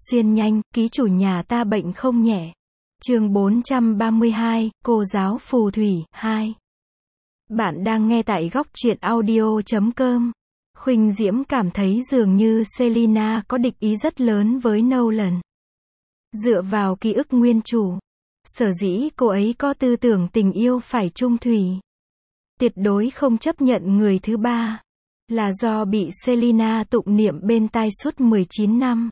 Xuyên nhanh, ký chủ nhà ta bệnh không nhẹ. Chương 432, cô giáo phù thủy, 2. Bạn đang nghe tại góc truyện audio.com. Khuynh Diễm cảm thấy dường như Selina có địch ý rất lớn với Nolan. Dựa vào ký ức nguyên chủ, sở dĩ cô ấy có tư tưởng tình yêu phải chung thủy, tuyệt đối không chấp nhận người thứ ba, là do bị Selina tụng niệm bên tai suốt 19 năm.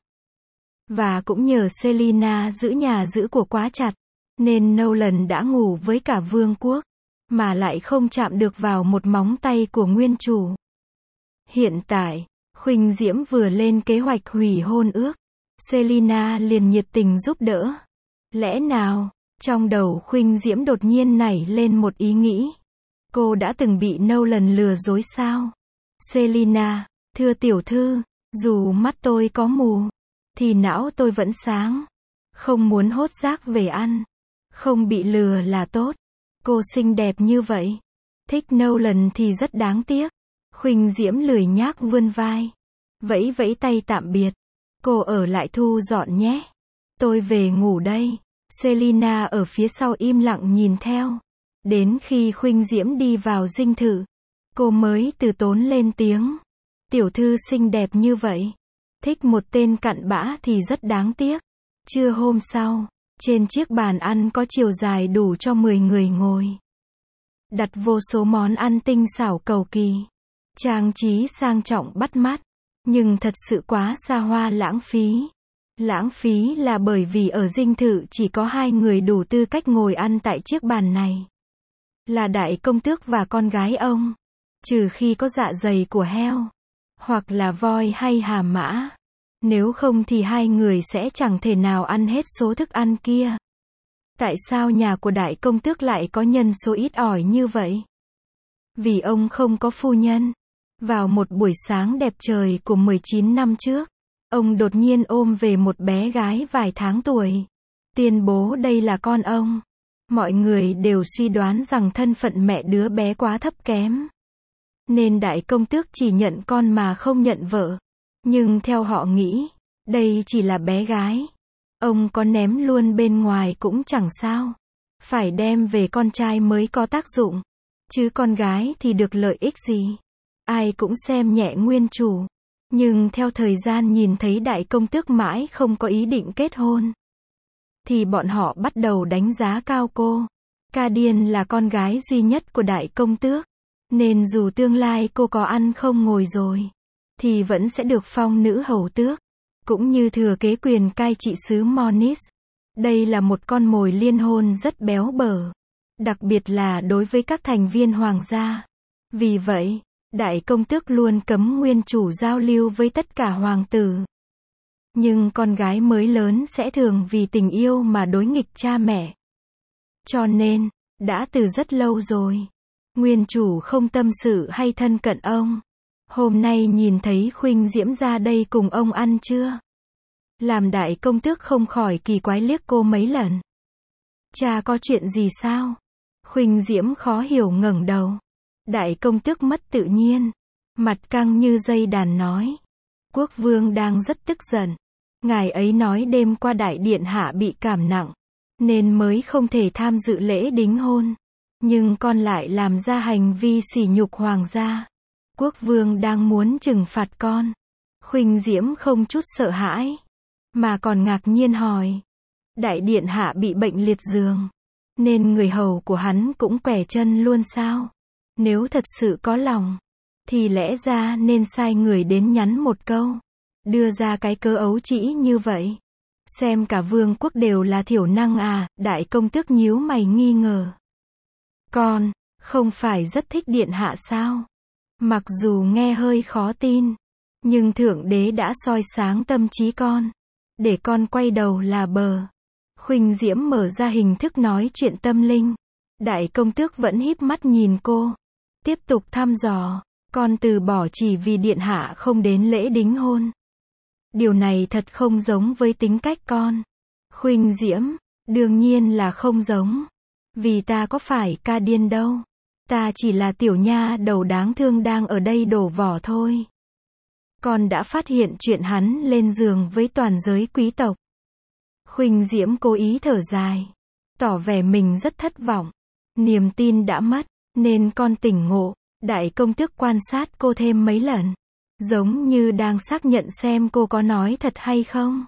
Và cũng nhờ Selina giữ nhà giữ của quá chặt, nên Nolan đã ngủ với cả vương quốc, mà lại không chạm được vào một móng tay của nguyên chủ. Hiện tại, Khuynh Diễm vừa lên kế hoạch hủy hôn ước, Selina liền nhiệt tình giúp đỡ. Lẽ nào, trong đầu Khuynh Diễm đột nhiên nảy lên một ý nghĩ. Cô đã từng bị Nolan lừa dối sao? Selina, thưa tiểu thư, dù mắt tôi có mù, thì não tôi vẫn sáng. Không muốn hốt rác về ăn. Không bị lừa là tốt. Cô xinh đẹp như vậy. Thích Nolan thì rất đáng tiếc. Khuynh Diễm lười nhác vươn vai. Vẫy vẫy tay tạm biệt. Cô ở lại thu dọn nhé. Tôi về ngủ đây. Selina ở phía sau im lặng nhìn theo. Đến khi Khuynh Diễm đi vào dinh thự, cô mới từ tốn lên tiếng. Tiểu thư xinh đẹp như vậy. Thích một tên cặn bã thì rất đáng tiếc. Trưa hôm sau, trên chiếc bàn ăn có chiều dài đủ cho 10 người ngồi. Đặt vô số món ăn tinh xảo cầu kỳ. Trang trí sang trọng bắt mắt. Nhưng thật sự quá xa hoa lãng phí. Lãng phí là bởi vì ở dinh thự chỉ có 2 người đủ tư cách ngồi ăn tại chiếc bàn này. Là đại công tước và con gái ông. Trừ khi có dạ dày của heo. Hoặc là voi hay hà mã. Nếu không thì 2 người sẽ chẳng thể nào ăn hết số thức ăn kia. Tại sao nhà của đại công tước lại có nhân số ít ỏi như vậy? Vì ông không có phu nhân. Vào một buổi sáng đẹp trời của 19 năm trước, ông đột nhiên ôm về một bé gái vài tháng tuổi. Tuyên bố đây là con ông. Mọi người đều suy đoán rằng thân phận mẹ đứa bé quá thấp kém. Nên đại công tước chỉ nhận con mà không nhận vợ. Nhưng theo họ nghĩ, đây chỉ là bé gái. Ông có ném luôn bên ngoài cũng chẳng sao. Phải đem về con trai mới có tác dụng. Chứ con gái thì được lợi ích gì? Ai cũng xem nhẹ nguyên chủ. Nhưng theo thời gian nhìn thấy đại công tước mãi không có ý định kết hôn, thì bọn họ bắt đầu đánh giá cao cô. Cardian là con gái duy nhất của đại công tước. Nên dù tương lai cô có ăn không ngồi rồi, thì vẫn sẽ được phong nữ hầu tước. Cũng như thừa kế quyền cai trị xứ Monis. Đây là một con mồi liên hôn rất béo bở. Đặc biệt là đối với các thành viên hoàng gia. Vì vậy, đại công tước luôn cấm nguyên chủ giao lưu với tất cả hoàng tử. Nhưng con gái mới lớn sẽ thường vì tình yêu mà đối nghịch cha mẹ. Cho nên, đã từ rất lâu rồi, nguyên chủ không tâm sự hay thân cận ông. Hôm nay nhìn thấy Khuynh Diễm ra đây cùng ông ăn trưa, làm đại công tước không khỏi kỳ quái liếc cô mấy lần. Cha có chuyện gì sao? Khuynh Diễm khó hiểu ngẩng đầu. Đại công tước mất tự nhiên, mặt căng như dây đàn nói. Quốc vương đang rất tức giận. Ngài ấy nói đêm qua đại điện hạ bị cảm nặng, nên mới không thể tham dự lễ đính hôn. Nhưng con lại làm ra hành vi sỉ nhục hoàng gia. Quốc vương đang muốn trừng phạt con. Khuynh Diễm không chút sợ hãi, mà còn ngạc nhiên hỏi. Đại điện hạ bị bệnh liệt giường, nên người hầu của hắn cũng quẻ chân luôn sao? Nếu thật sự có lòng, thì lẽ ra nên sai người đến nhắn một câu. Đưa ra cái cớ ấu trĩ như vậy. Xem cả vương quốc đều là thiểu năng à? Đại công tước nhíu mày nghi ngờ. Con, không phải rất thích điện hạ sao? Mặc dù nghe hơi khó tin, nhưng thượng đế đã soi sáng tâm trí con. Để con quay đầu là bờ. Khuynh Diễm mở ra hình thức nói chuyện tâm linh. Đại công tước vẫn híp mắt nhìn cô. Tiếp tục thăm dò. Con từ bỏ chỉ vì điện hạ không đến lễ đính hôn. Điều này thật không giống với tính cách con. Khuynh Diễm, đương nhiên là không giống. Vì ta có phải Cardian đâu. Ta chỉ là tiểu nha đầu đáng thương đang ở đây đổ vỏ thôi. con đã phát hiện chuyện hắn lên giường với toàn giới quý tộc. Khuynh Diễm cố ý thở dài, tỏ vẻ mình rất thất vọng. Niềm tin đã mất, nên con tỉnh ngộ. Đại công tước quan sát cô thêm mấy lần, giống như đang xác nhận xem cô có nói thật hay không.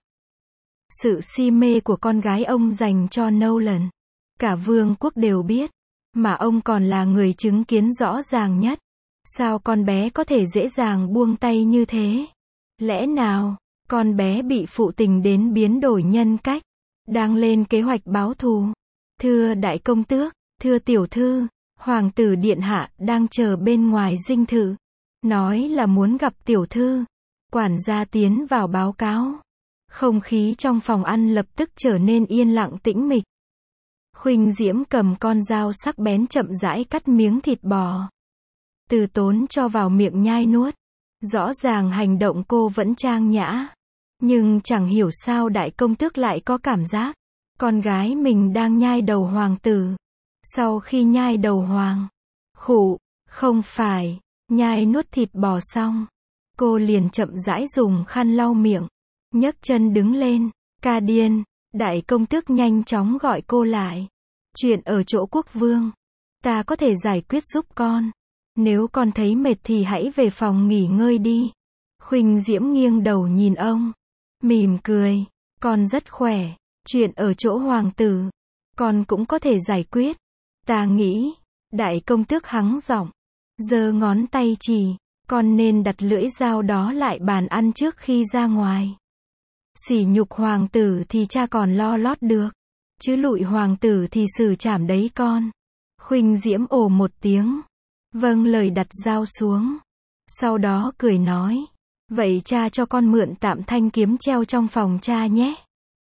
Sự si mê của con gái ông dành cho Nolan, cả vương quốc đều biết, mà ông còn là người chứng kiến rõ ràng nhất. Sao con bé có thể dễ dàng buông tay như thế? Lẽ nào, con bé bị phụ tình đến biến đổi nhân cách, đang lên kế hoạch báo thù? Thưa đại công tước, thưa tiểu thư, hoàng tử điện hạ đang chờ bên ngoài dinh thự, nói là muốn gặp tiểu thư. Quản gia tiến vào báo cáo. Không khí trong phòng ăn lập tức trở nên yên lặng tĩnh mịch. Khuynh Diễm cầm con dao sắc bén chậm rãi cắt miếng thịt bò, từ tốn cho vào miệng nhai nuốt. Rõ ràng hành động cô vẫn trang nhã, nhưng chẳng hiểu sao đại công tước lại có cảm giác con gái mình đang nhai đầu hoàng tử. Sau khi nhai đầu hoàng, không phải, nhai nuốt thịt bò xong, cô liền chậm rãi dùng khăn lau miệng, nhấc chân đứng lên. Ca Điên, đại công tước nhanh chóng gọi cô lại. Chuyện ở chỗ quốc vương, ta có thể giải quyết giúp con. Nếu con thấy mệt thì hãy về phòng nghỉ ngơi đi. Khuynh Diễm nghiêng đầu nhìn ông, mỉm cười. Con rất khỏe. Chuyện ở chỗ hoàng tử, con cũng có thể giải quyết. Ta nghĩ, đại công tước hắng giọng, giơ ngón tay chỉ, con nên đặt lưỡi dao đó lại bàn ăn trước khi ra ngoài. Sỉ nhục hoàng tử thì cha còn lo lót được, chứ lụi hoàng tử thì xử trảm đấy con. Khuynh Diễm ồ một tiếng, vâng lời đặt dao xuống. Sau đó cười nói, vậy cha cho con mượn tạm thanh kiếm treo trong phòng cha nhé.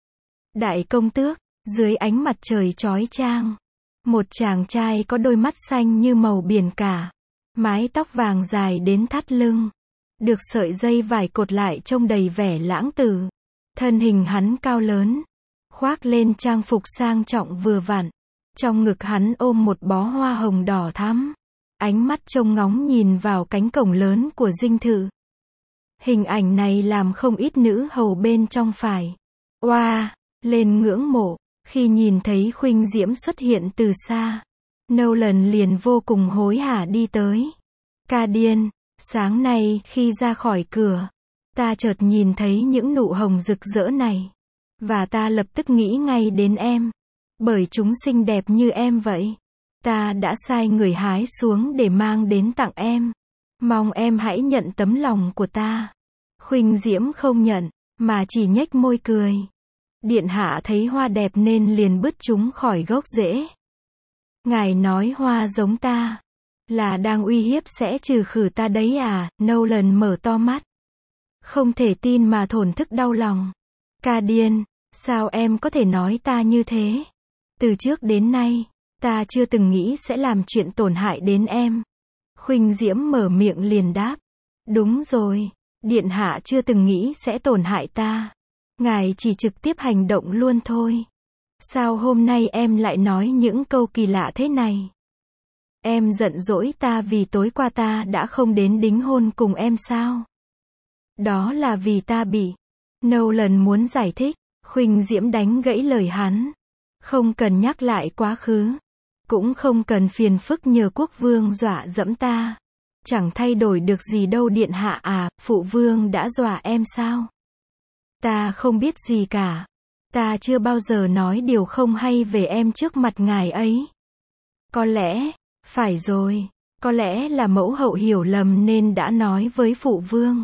Đại công tước, dưới ánh mặt trời chói chang, một chàng trai có đôi mắt xanh như màu biển cả, mái tóc vàng dài đến thắt lưng, được sợi dây vải cột lại trông đầy vẻ lãng tử. Thân hình hắn cao lớn, khoác lên trang phục sang trọng vừa vặn. Trong ngực hắn ôm một bó hoa hồng đỏ thắm. Ánh mắt trông ngóng nhìn vào cánh cổng lớn của dinh thự. Hình ảnh này làm không ít nữ hầu bên trong phải oa lên ngưỡng mộ. Khi nhìn thấy Khuynh Diễm xuất hiện từ xa, Nolan liền vô cùng hối hả đi tới. Ca Điên, sáng nay khi ra khỏi cửa, ta chợt nhìn thấy những nụ hồng rực rỡ này, và ta lập tức nghĩ ngay đến em, bởi chúng xinh đẹp như em vậy. Ta đã sai người hái xuống để mang đến tặng em. Mong em hãy nhận tấm lòng của ta. Khuynh Diễm không nhận, mà chỉ nhếch môi cười. Điện hạ thấy hoa đẹp nên liền bứt chúng khỏi gốc rễ. Ngài nói hoa giống ta là đang uy hiếp sẽ trừ khử ta đấy à? Nolan mở to mắt, không thể tin mà thổn thức đau lòng. Ca Điên, sao em có thể nói ta như thế? Từ trước đến nay, ta chưa từng nghĩ sẽ làm chuyện tổn hại đến em. Khuynh Diễm mở miệng liền đáp. Đúng rồi, điện hạ chưa từng nghĩ sẽ tổn hại ta. Ngài chỉ trực tiếp hành động luôn thôi. Sao hôm nay em lại nói những câu kỳ lạ thế này? Em giận dỗi ta vì tối qua ta đã không đến đính hôn cùng em sao? Đó là vì ta bị. Nolan muốn giải thích. Khuynh Diễm đánh gãy lời hắn. Không cần nhắc lại quá khứ. Cũng không cần phiền phức nhờ quốc vương dọa dẫm ta. Chẳng thay đổi được gì đâu điện hạ à, phụ vương đã dọa em sao? Ta không biết gì cả. Ta chưa bao giờ nói điều không hay về em trước mặt ngài ấy. Có lẽ, phải rồi, có lẽ là mẫu hậu hiểu lầm nên đã nói với phụ vương.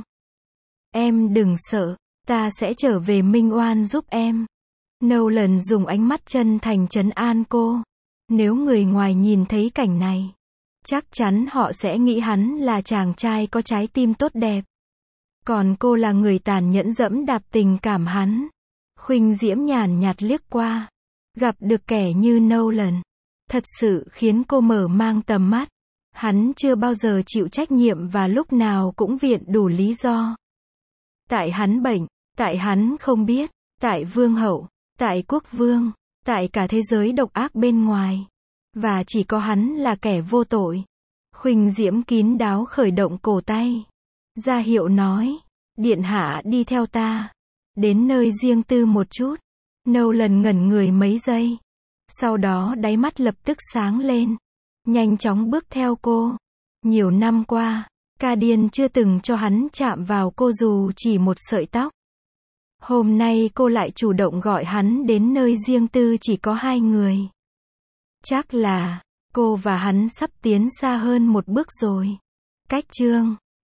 Em đừng sợ, ta sẽ trở về minh oan giúp em. Nolan dùng ánh mắt chân thành trấn an cô. Nếu người ngoài nhìn thấy cảnh này, chắc chắn họ sẽ nghĩ hắn là chàng trai có trái tim tốt đẹp. Còn cô là người tàn nhẫn dẫm đạp tình cảm hắn. Khuynh Diễm nhàn nhạt liếc qua. Gặp được kẻ như Nolan, thật sự khiến cô mở mang tầm mắt. Hắn chưa bao giờ chịu trách nhiệm và lúc nào cũng viện đủ lý do. Tại hắn bệnh, tại hắn không biết, tại vương hậu, tại quốc vương, tại cả thế giới độc ác bên ngoài. Và chỉ có hắn là kẻ vô tội. Khuynh Diễm kín đáo khởi động cổ tay, ra hiệu nói, Điện hạ đi theo ta. Đến nơi riêng tư một chút. Nolan ngẩn người mấy giây. Sau đó đáy mắt lập tức sáng lên. Nhanh chóng bước theo cô. Nhiều năm qua, Cardian chưa từng cho hắn chạm vào cô dù chỉ một sợi tóc. Hôm nay cô lại chủ động gọi hắn đến nơi riêng tư chỉ có hai người. Chắc là, cô và hắn sắp tiến xa hơn một bước rồi. Cách chương